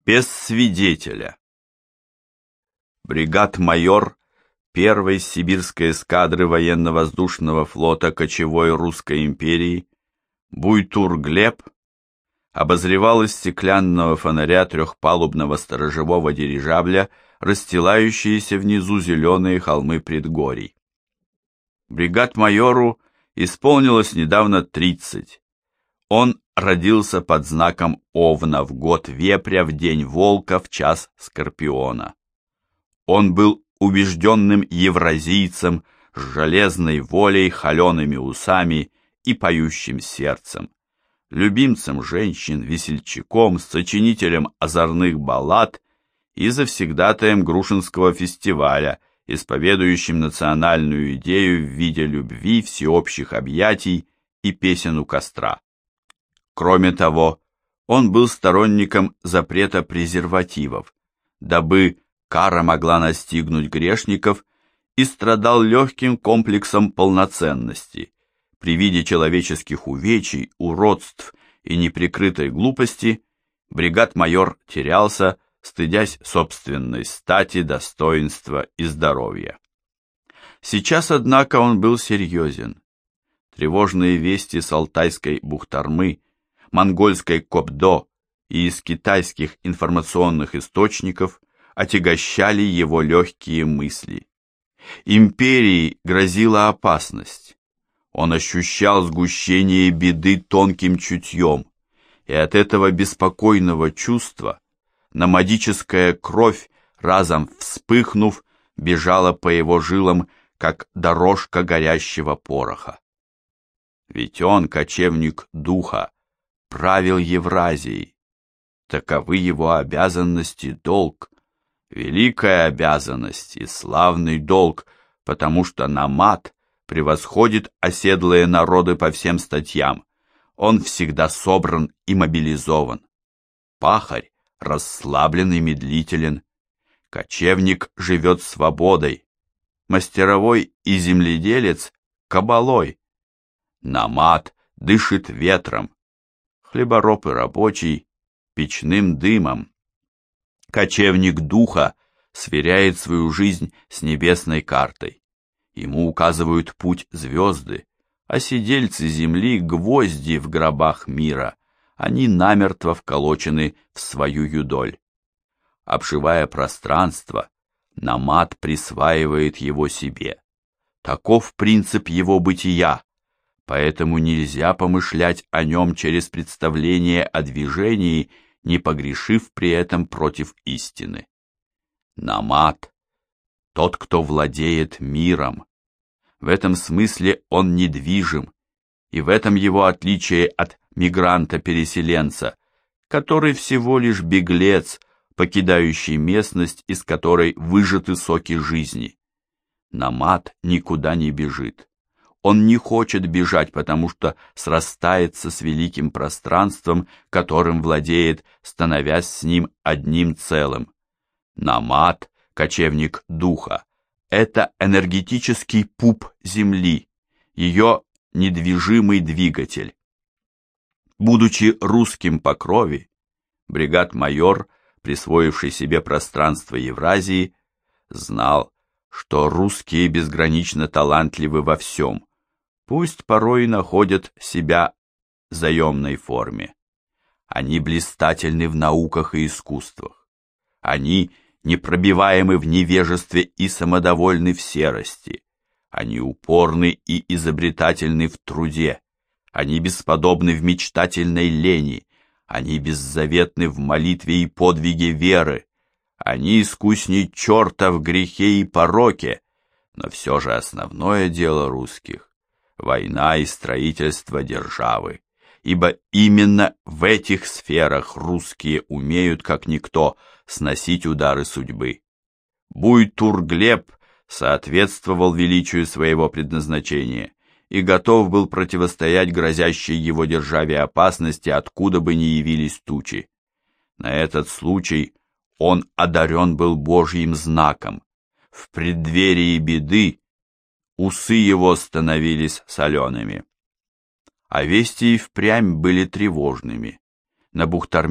Без свидетеля. Бригад-майор первой сибирской эскадры военно-воздушного флота кочевой Русской империи Буйтур Глеб обозревал из стеклянного фонаря трехпалубного сторожевого дирижабля расстилающиеся внизу зеленые холмы предгорий. Бригад-майору исполнилось недавно 30. Он родился под знаком Овна в год Вепря, в день Волка, в час Скорпиона. Он был убежденным евразийцем с железной волей, холеными усами и поющим сердцем, любимцем женщин, весельчаком, сочинителем озорных баллад и завсегдатаем Грушинского фестиваля, исповедующим национальную идею в виде любви, всеобщих объятий и песен у костра. Кроме того, он был сторонником запрета презервативов, дабы кара могла настигнуть грешников, и страдал легким комплексом полноценности. При виде человеческих увечий, уродств и неприкрытой глупости бригад-майор терялся, стыдясь собственной стати, достоинства и здоровья. Сейчас, однако, он был серьезен. Тревожные вести с Алтайской Бухтармы, монгольской Кобдо и из китайских информационных источников отягощали его легкие мысли. Империи грозила опасность. Он ощущал сгущение беды тонким чутьем, и от этого беспокойного чувства номадическая кровь, разом вспыхнув, бежала по его жилам, как дорожка горящего пороха. Ведь он, кочевник духа, правил Евразией. Таковы его обязанности и долг, великая обязанность и славный долг, потому что намад превосходит оседлые народы по всем статьям. Он всегда собран и мобилизован. Пахарь расслаблен и медлителен. Кочевник живет свободой. Мастеровой и земледелец — кабалой. Намад дышит ветром. Хлебороб и рабочий — печным дымом. Кочевник духа сверяет свою жизнь с небесной картой. Ему указывают путь звезды, а сидельцы земли — гвозди в гробах мира. Они намертво вколочены в свою юдоль. Обшивая пространство, намад присваивает его себе. Таков принцип его бытия. Поэтому нельзя помышлять о нем через представление о движении, не погрешив при этом против истины. Намад — тот, кто владеет миром. В этом смысле он недвижим, и в этом его отличие от мигранта-переселенца, который всего лишь беглец, покидающий местность, из которой выжаты соки жизни. Намад никуда не бежит. Он не хочет бежать, потому что срастается с великим пространством, которым владеет, становясь с ним одним целым. Намад, кочевник духа, это энергетический пуп земли, ее недвижимый двигатель. Будучи русским по крови, бригад-майор, присвоивший себе пространство Евразии, знал, что русские безгранично талантливы во всем, пусть порой находят себя в заемной форме. Они блистательны в науках и искусствах. Они непробиваемы в невежестве и самодовольны в серости. Они упорны и изобретательны в труде. Они бесподобны в мечтательной лени. Они беззаветны в молитве и подвиге веры. Они искусней черта в грехе и пороке. Но все же основное дело русских — война и строительство державы, ибо именно в этих сферах русские умеют, как никто, сносить удары судьбы. Буйтур Глеб соответствовал величию своего предназначения и готов был противостоять грозящей его державе опасности, откуда бы ни явились тучи. На этот случай он одарен был Божьим знаком. В преддверии беды усы его становились солеными. А вести и впрямь были тревожными. На Бухтарме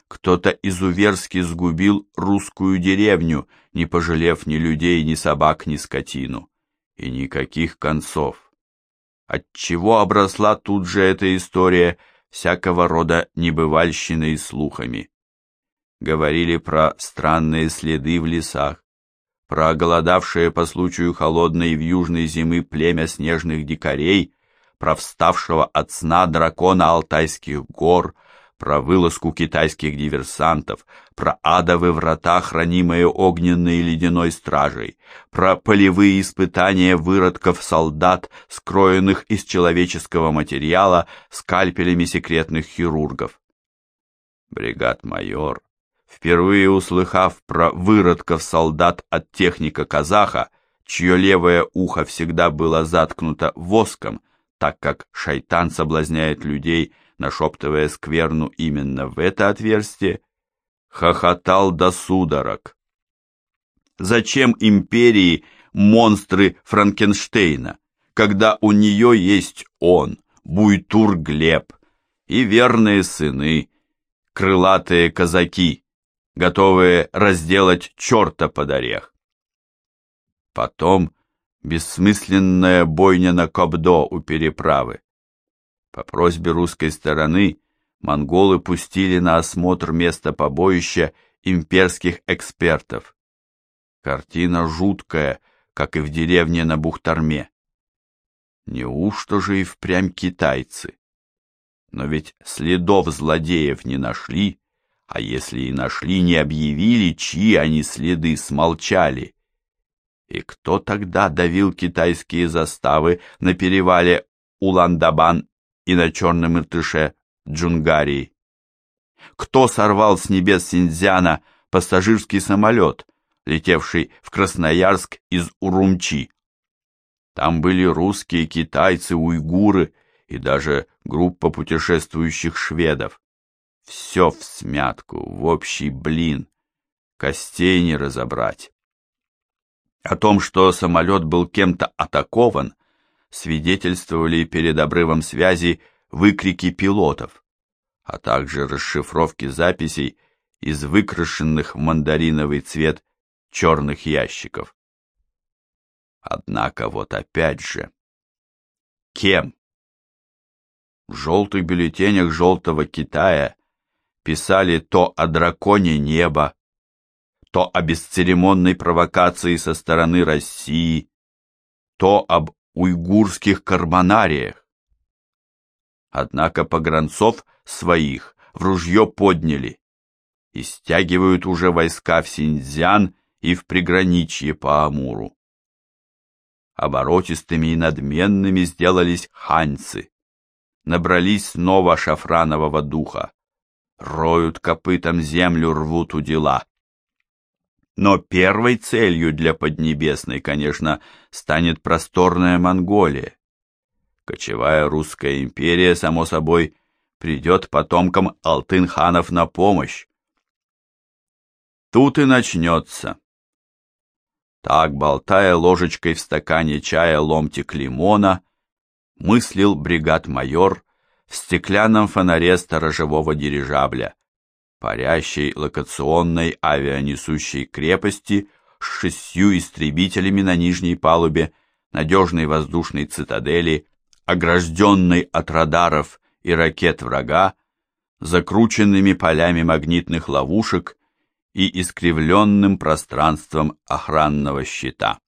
кто-то изуверски сгубил русскую деревню, не пожалев ни людей, ни собак, ни скотину. И никаких концов. Отчего обросла тут же эта история всякого рода небывальщиной и слухами. Говорили про странные следы в лесах, про оголодавшее по случаю холодной и вьюжной зимы племя снежных дикарей, про вставшего от сна дракона Алтайских гор, про вылазку китайских диверсантов, про адовые врата, хранимые огненной и ледяной стражей, про полевые испытания выродков солдат, скроенных из человеческого материала скальпелями секретных хирургов. Бригад-майор, впервые услыхав про выродков солдат от техника-казаха, чье левое ухо всегда было заткнуто воском, так как шайтан соблазняет людей, нашептывая скверну именно в это отверстие, хохотал до судорог. Зачем империи монстры Франкенштейна, когда у нее есть он, Буйтур Глеб, и верные сыны, крылатые казаки, готовые разделать черта под орех? Потом бессмысленная бойня на Кобдо у переправы. По просьбе русской стороны монголы пустили на осмотр места побоища имперских экспертов. Картина жуткая, как и в деревне на Бухтарме. Неужто же и впрямь китайцы? Но ведь следов злодеев не нашли, а если и нашли, не объявили, чьи они следы, смолчали. И кто тогда давил китайские заставы на перевале Улан-Дабан и на Черном Иртыше Джунгарии? Кто сорвал с небес Синьцзяна пассажирский самолет, летевший в Красноярск из Урумчи? Там были русские, китайцы, уйгуры и даже группа путешествующих шведов. Все всмятку, в общий блин, костей не разобрать. О том, что самолет был кем-то атакован, свидетельствовали перед обрывом связи выкрики пилотов, а также расшифровки записей из выкрашенных в мандариновый цвет черных ящиков. Однако вот опять же, кем? В желтых бюллетенях «Желтого Китая» писали то о драконе неба, то о бесцеремонной провокации со стороны России, то об уйгурских карбонариях. Однако погранцов своих в ружье подняли и стягивают уже войска в Синьцзян и в приграничье по Амуру. Оборотистыми и надменными сделались ханьцы, набрались снова шафранового духа, роют копытом землю, рвут удила. Но первой целью для Поднебесной, конечно, станет просторная Монголия. Кочевая русская империя, само собой, придет потомкам алтын-ханов на помощь. Тут и начнется. Так, болтая ложечкой в стакане чая ломтик лимона, мыслил бригад-майор в стеклянном фонаре сторожевого дирижабля, парящей локационной авианесущей крепости с 6 истребителями на нижней палубе, надежной воздушной цитадели, огражденной от радаров и ракет врага, закрученными полями магнитных ловушек и искривленным пространством охранного щита.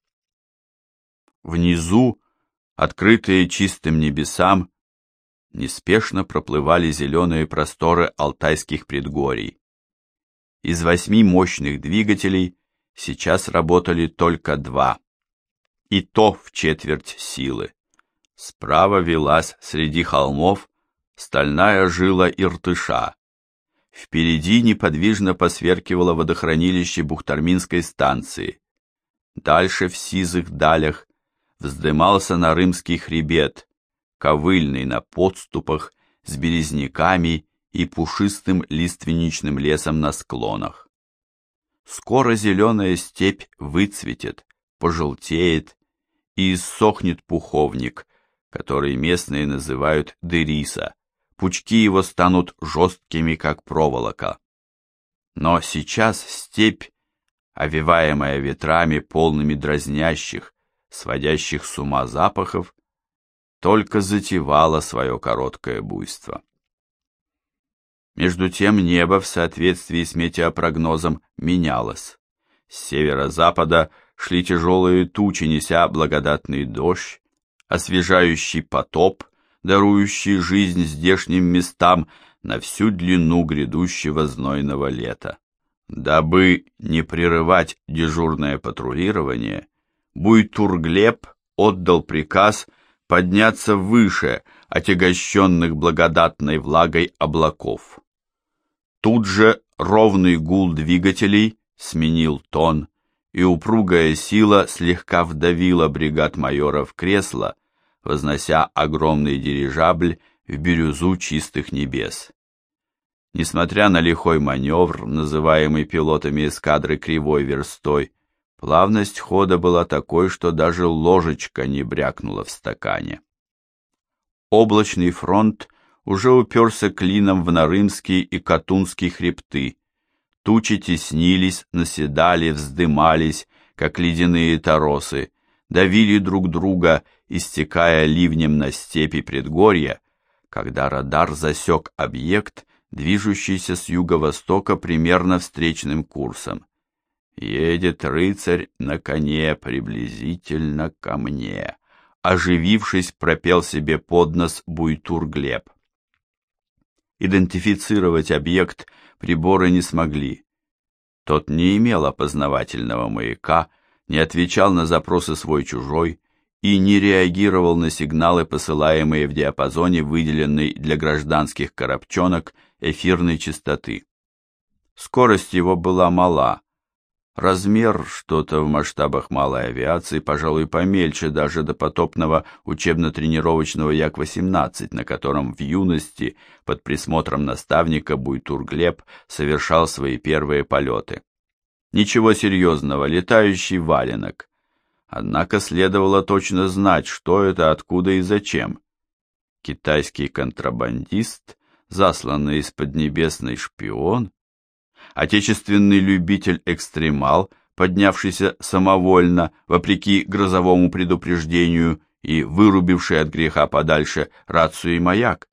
Внизу, открытые чистым небесам, неспешно проплывали зеленые просторы алтайских предгорий. Из 8 мощных двигателей сейчас работали только 2, и то в четверть силы. Справа велась среди холмов стальная жила Иртыша. Впереди неподвижно посверкивало водохранилище Бухтарминской станции. Дальше в сизых далях вздымался Нарымский хребет, ковыльный на подступах с березняками и пушистым лиственничным лесом на склонах. Скоро зеленая степь выцветет, пожелтеет и иссохнет пуховник, который местные называют дыриса. Пучки его станут жесткими, как проволока. Но сейчас степь, овеваемая ветрами, полными дразнящих, сводящих с ума запахов, только затевала свое короткое буйство. Между тем небо в соответствии с метеопрогнозом менялось. С северо-запада шли тяжелые тучи, неся благодатный дождь, освежающий потоп, дарующий жизнь здешним местам на всю длину грядущего знойного лета. Дабы не прерывать дежурное патрулирование, Буйтур-Глеб отдал приказ подняться выше отягощенных благодатной влагой облаков. Тут же ровный гул двигателей сменил тон, и упругая сила слегка вдавила бригад-майора в кресло, вознося огромный дирижабль в бирюзу чистых небес. Несмотря на лихой маневр, называемый пилотами эскадры кривой верстой, плавность хода была такой, что даже ложечка не брякнула в стакане. Облачный фронт уже уперся клином в Нарымские и Катунские хребты. Тучи теснились, наседали, вздымались, как ледяные торосы, давили друг друга, истекая ливнем на степи предгорья, когда радар засек объект, движущийся с юго-востока примерно встречным курсом. «Едет рыцарь на коне приблизительно ко мне», оживившись, пропел себе под нос Буйтур-Глеб. Идентифицировать объект приборы не смогли. Тот не имел опознавательного маяка, не отвечал на запросы свой-чужой и не реагировал на сигналы, посылаемые в диапазоне, выделенной для гражданских коробчонок эфирной частоты. Скорость его была мала. Размер что-то в масштабах малой авиации, пожалуй, помельче даже допотопного учебно-тренировочного Як-18, на котором в юности под присмотром наставника Буйтур-Глеб совершал свои первые полеты. Ничего серьезного, летающий валенок. Однако следовало точно знать, что это, откуда и зачем. Китайский контрабандист, засланный из Поднебесной шпион, отечественный любитель-экстремал, поднявшийся самовольно, вопреки грозовому предупреждению и вырубивший от греха подальше рацию и маяк.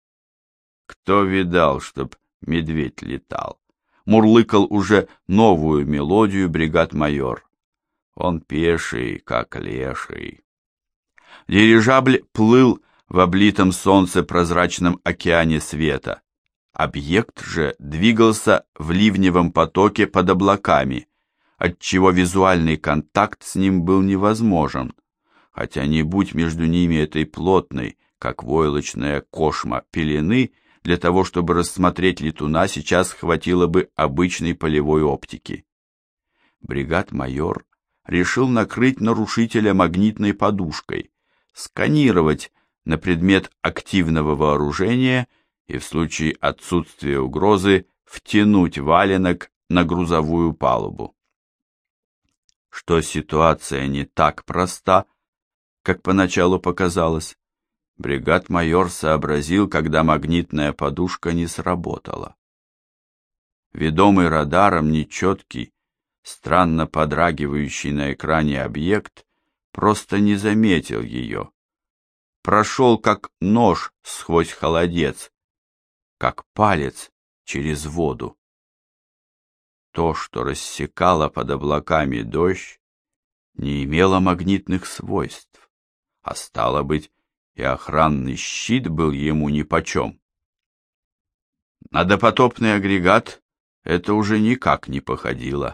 Кто видал, чтоб медведь летал? Мурлыкал уже новую мелодию бригад-майор. Он пеший, как леший. Дирижабль плыл в облитом солнце прозрачном океане света. Объект же двигался в ливневом потоке под облаками, отчего визуальный контакт с ним был невозможен, хотя не будь между ними этой плотной, как войлочная кошма, пелены, для того, чтобы рассмотреть летуна, сейчас хватило бы обычной полевой оптики. Бригад-майор решил накрыть нарушителя магнитной подушкой, сканировать на предмет активного вооружения и в случае отсутствия угрозы втянуть валенок на грузовую палубу. Что ситуация не так проста, как поначалу показалось, бригад-майор сообразил, когда магнитная подушка не сработала. Ведомый радаром нечеткий, странно подрагивающий на экране объект просто не заметил ее. Прошел как нож сквозь холодец, как палец через воду. То, что рассекало под облаками дождь, не имело магнитных свойств, а стало быть, и охранный щит был ему нипочем. На допотопный агрегат это уже никак не походило.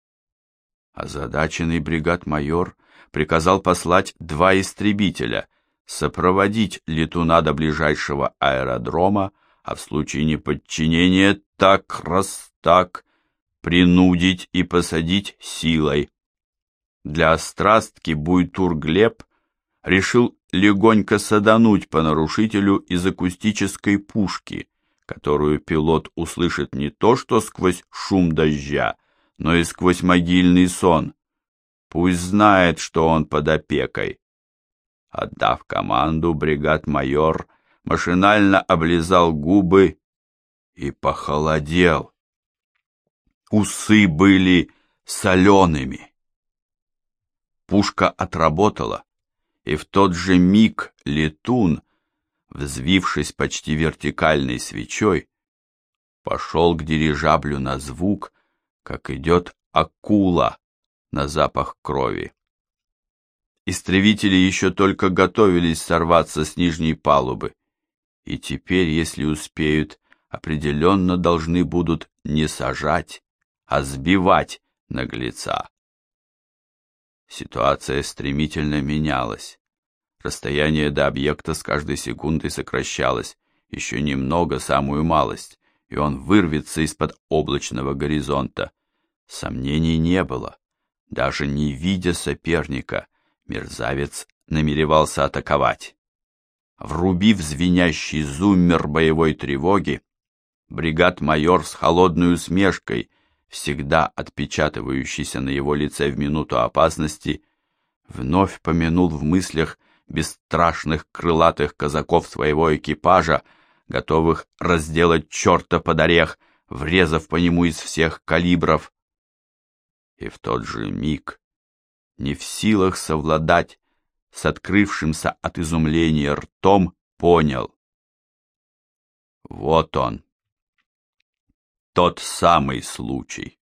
Озадаченный бригад-майор приказал послать 2 истребителя, сопроводить летуна до ближайшего аэродрома, а в случае неподчинения так принудить и посадить силой. Для острастки Буйтур-Глеб решил легонько садануть по нарушителю из акустической пушки, которую пилот услышит не то что сквозь шум дождя, но и сквозь могильный сон. Пусть знает, что он под опекой. Отдав команду, бригад-майор машинально облизал губы и похолодел. усы были солеными. Пушка отработала, и в тот же миг летун, взвившись почти вертикальной свечой, пошел к дирижаблю на звук, как идет акула на запах крови. Истребители еще только готовились сорваться с нижней палубы, и теперь, если успеют, определенно должны будут не сажать, а сбивать наглеца. Ситуация стремительно менялась. Расстояние до объекта с каждой секундой сокращалось, еще немного, самую малость, и он вырвется из-под облачного горизонта. Сомнений не было. Даже не видя соперника, мерзавец намеревался атаковать. Врубив звенящий зуммер боевой тревоги, бригад-майор с холодной усмешкой, всегда отпечатывающийся на его лице в минуту опасности, вновь помянул в мыслях бесстрашных крылатых казаков своего экипажа, готовых разделать черта под орех, врезав по нему из всех калибров. И в тот же миг, не в силах совладать с открывшимся от изумления ртом, понял. Вот он, тот самый случай.